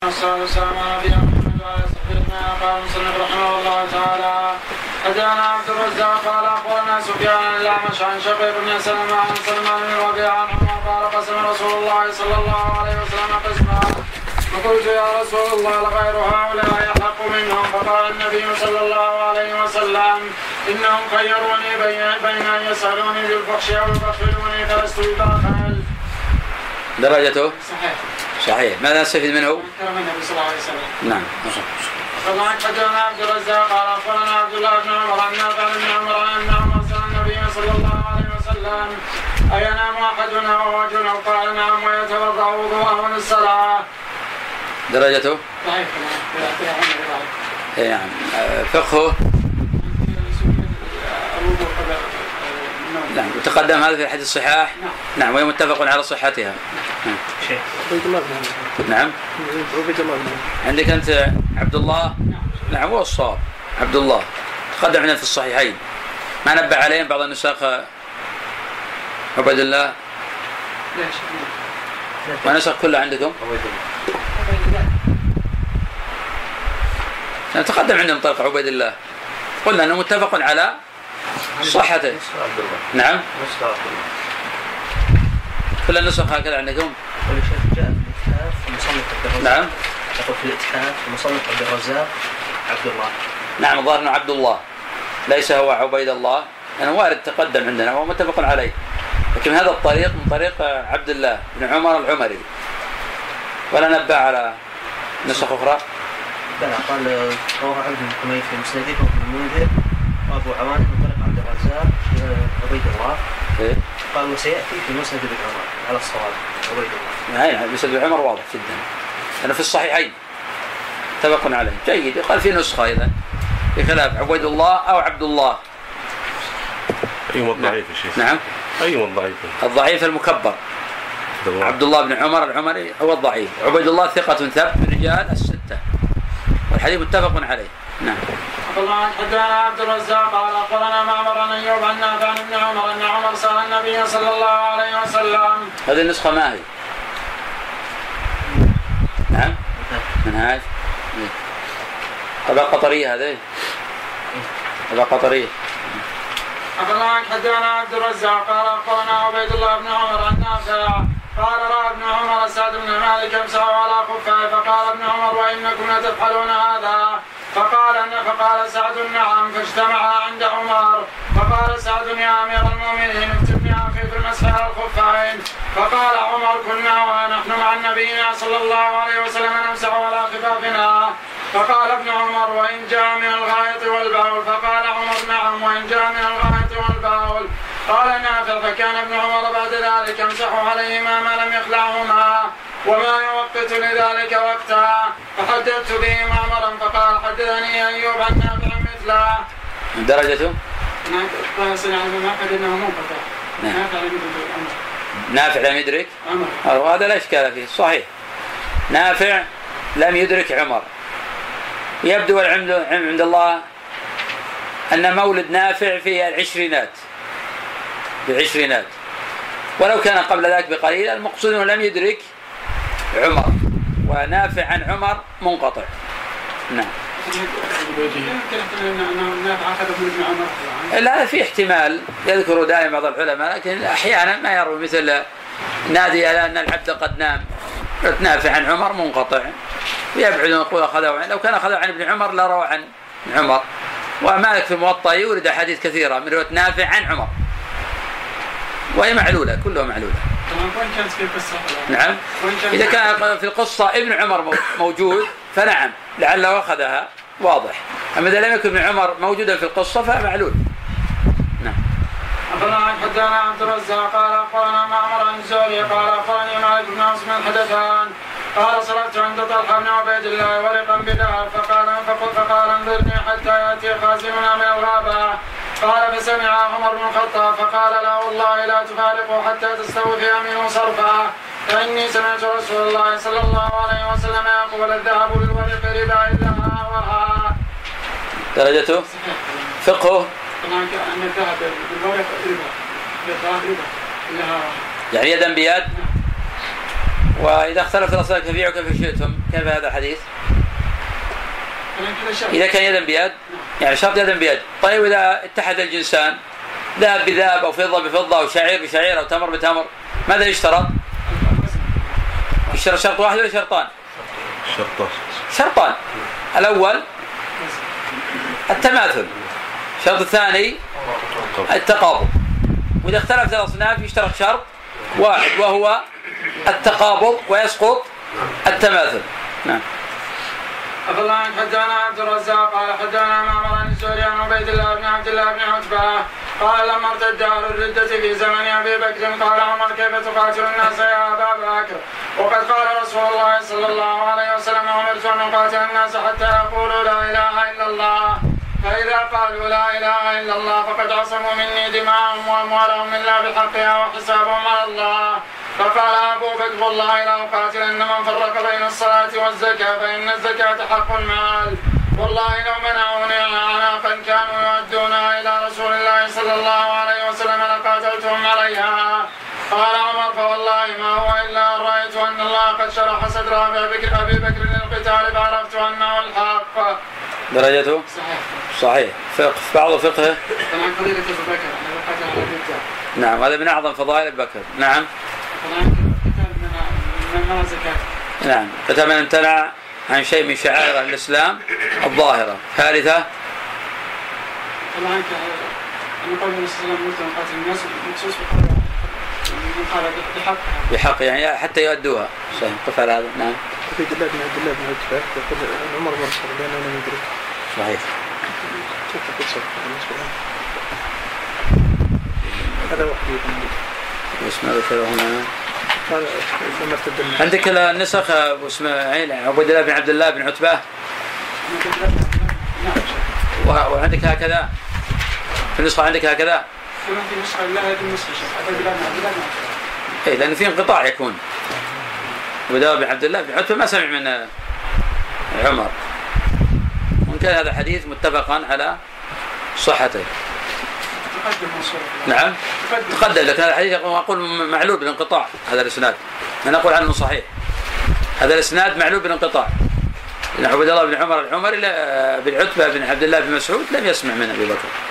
قال مسلم رحمه الله تعالى حدثنا عبد الرزاق قال اخبرنا سفيان الاعمش عن شقيق بن سلمة عن سلمان بن ربيعة عن عمر قال قسم رسول الله صلى الله عليه وسلم قسما فقلت يا رسول الله لغير هؤلاء احق منهم فقال النبي صلى الله عليه وسلم انهم خيروني بين ان يسالوني بالفحش او يبخلوني فلست بباخل. درجته صحيح. ماذا نستفيد منه؟ كرم النبي صلى الله عليه وسلم. نعم. طبعا حدثنا عبد الرزاق قال اخبرنا عبد الله بن عمر عن نافع بن عمر عن ابن عمر سأل النبي صلى الله عليه وسلم اينام احدنا وهو جنب قال نعم ويتوضا وضوءه للصلاه. درجته صحيح. نعم. فقهه نعم. وتقدم هذا في الحديث الصحاح. نعم. وهي متفق على صحتها. نعم. عندك أنت عبد الله. نعم هو الصواب عبد الله تقدم عندنا في الصحيحين. ما نبه عليهم بعض النساخ عبد الله ونسخ كله عندكم. تقدم عندنا طريق عبيد الله قلنا أنه متفق على صحته. نعم. كل النسخ هكذا عندكم. نعم. يقول في الإتحاف المصنف عبد الرزاق عبد الله. نعم الظاهر انه عبد الله ليس هو عبيد الله لأنه وارد تقدم عندنا وهو متفق عليه لكن هذا الطريق من طريق عبد الله بن عمر العمري. ولا نبه على نسخ أخرى. لا قال رواه عبد بن حميد في مسنده وابن المنذر وأبو عوان من طريق عبد الرزاق عبيد الله. قال وسيأتي في مسند بن عمر على الصواب عبيد الله. نعم مسند بن عمر واضح جدا أنا في الصحيحين اتفق عليه جيد. قال في نسخة إذا بخلاف عبيد الله أو عبد الله. أيهما الضعيف يا شيخ؟ نعم. أيهما الضعيف؟ الضعيف المكبر عبد الله بن عمر العمري هو الضعيف. عبيد الله ثقة ثبت من رجال الستة والحديث متفق عليه. نعم. حدثنا عبد الرزاق قال اخبرنا معمر عن ايوب عن نافع عن ابن عمر ان عمر سأل النبي صلى الله عليه وسلم. هذه النسخة ما هي؟ نعم. منهاج. طبعا قطرية هذه. طبعا قطرية. حدثنا عبد الرزاق قال اخبرنا عبيد الله بن عمر عن نافع قال راى ابن عمر سعد بن مالك يمسح على خفه فقال ابن عمر وانكم لتفعلون هذا فقال سعد نعم فاجتمعا عند عمر فقال سعد يا امير المؤمنين اكتبني اخي في المسح على الخفين فقال عمر كنا ونحن مع النبي صلى الله عليه وسلم نمسح على خفافنا فقال ابن عمر وان جاء من الغائط والبول فقال عمر نعم وان جاء من الغائط والبول. قال نافع فكان ابن عمر بعد ذلك يمسح عليهما ما لم يخلعهما وما يوقت لذلك وقتا فحدثت به معمرا فقال حدثني ايوب عن نافع مثله. درجته؟ نافع لم يدرك وهذا لا اشكال فيه صحيح. نافع لم يدرك عمر. يبدو العلم عند الله أن مولد نافع في العشرينات ولو كان قبل ذلك بقليل المقصود أنه لم يدرك عمر ونافع عن عمر منقطع. نعم. لا في احتمال يذكر دائما بعض العلماء لكن أحيانا ما يروي مثل نادي على أن العبد قد نام. نافع عن عمر منقطع يبعد أن يقول أخذه عن لو كان أخذه عن ابن عمر لا روى عن عمر. ومالك في الموطأ يورد أحاديث كثيرة من رواية نافع عن عمر وهي معلولة كلها معلولة. نعم. إذا كان في القصة ابن عمر موجود فنعم لعله أخذها واضح. أما إذا لم يكن ابن عمر موجودا في القصة فمعلول. نعم. حدثنا عبد الرزاق قال اخبرنا معمر عن الزهري قال اخبرني مالك بن عاصم الحدثان قال صرفت عند طلحة بن عبيد الله ورقا بذهب فقال انظرني حتى ياتي خازننا من الغابة. قال فسمع عمر بن الخطاب فقال لا والله لا تفارقوا حتى تستوفي منه صرفا فاني سمعت رسول الله صلى الله عليه وسلم يقول الذهب بالورق ربا الا هاوها. درجته فقهه أن الذهب بالورق ربا إلا هاوها. يعني يدا بيد. وإذا اختلفت الأصناف فبيعوا كيف شئتم. كيف هذا الحديث؟ إذا كان يدا بيد يعني شرط يدا بيد. طيب إذا اتحد الجنسان ذهب بذهب أو فضة بفضة أو شعير بشعير أو تمر بتمر ماذا يشترط؟ يشترط شرط واحد ولا شرطان؟ شرطان. الأول التماثل، الشرط الثاني التقابض. وإذا اختلفت الأصناف يشترط شرط واحد وهو التقابض ويسقط التماثل. نعم. أخبرنا عن حدثنا عبد الرزاق قال حدثنا معمر عن الزهري عن عبيد الله بن عبد الله بن عتبة قال لما ارتد أهل الردة في زمن أبي بكر قال عمر كيف تقاتل الناس يا أبا بكر وقد قال رسول الله صلى الله عليه وسلم أمرت أن أقاتل الناس حتى يقولوا لا إله إلا الله فإذا قالوا لا إله إلا الله فقد عصموا مني دماءهم وأموالهم إلا بحقها وحسابهم على الله. فقال أبو بكر والله لا أقاتلن من فرق بين الصلاة والزكاة فإن الزكاة حق المال والله لو منعوني أعناقا كانوا يؤدونها إلى رسول الله صلى الله عليه وسلم لقاتلتهم عليها. قال عمر فوالله ما هو إلا أن رأيت أن الله قد شرح صدر أبي بكر للقتال فعرفت أنه الحق. درجته صحيح. فقه بعض فقهه طبعا فضيلة أبي بكر قتل على الرجال. نعم هذا من أعظم فضائل أبي بكر. نعم من زكاة. نعم قتل من امتنع عن شيء من شعائر الإسلام الظاهرة. ثالثة طبعا أن قول النبي صلى الله عليه وسلم قاتل الناس مخصوص بحق يعني حتى يؤدوها. صحيح. قف على هذا. نعم. عبيد الله بن عتبة يقول عمر مرسل لأنه لم يدرك. صحيح. هذا وحدي اسمه ذكره هنا. عندك النسخ اسمه عبيد الله بن عبد الله بن عتبة وعندك هكذا في النسخة عندك هكذا. في نسخة لا هذه النسخة إيه لأن في انقطاع يكون. عبيد الله بن عبد الله بن عتبة ما سمع من عمر وإن كان هذا الحديث متفقا على صحته. نعم تقدم لكن هذا الحديث أقول معلول بالانقطاع. هذا الإسناد أنا أقول عنه صحيح. هذا الإسناد معلول بالانقطاع لأن عبد الله بن عمر العمري بن عتبة بن عبد الله بن مسعود لم يسمع من أبي بكر.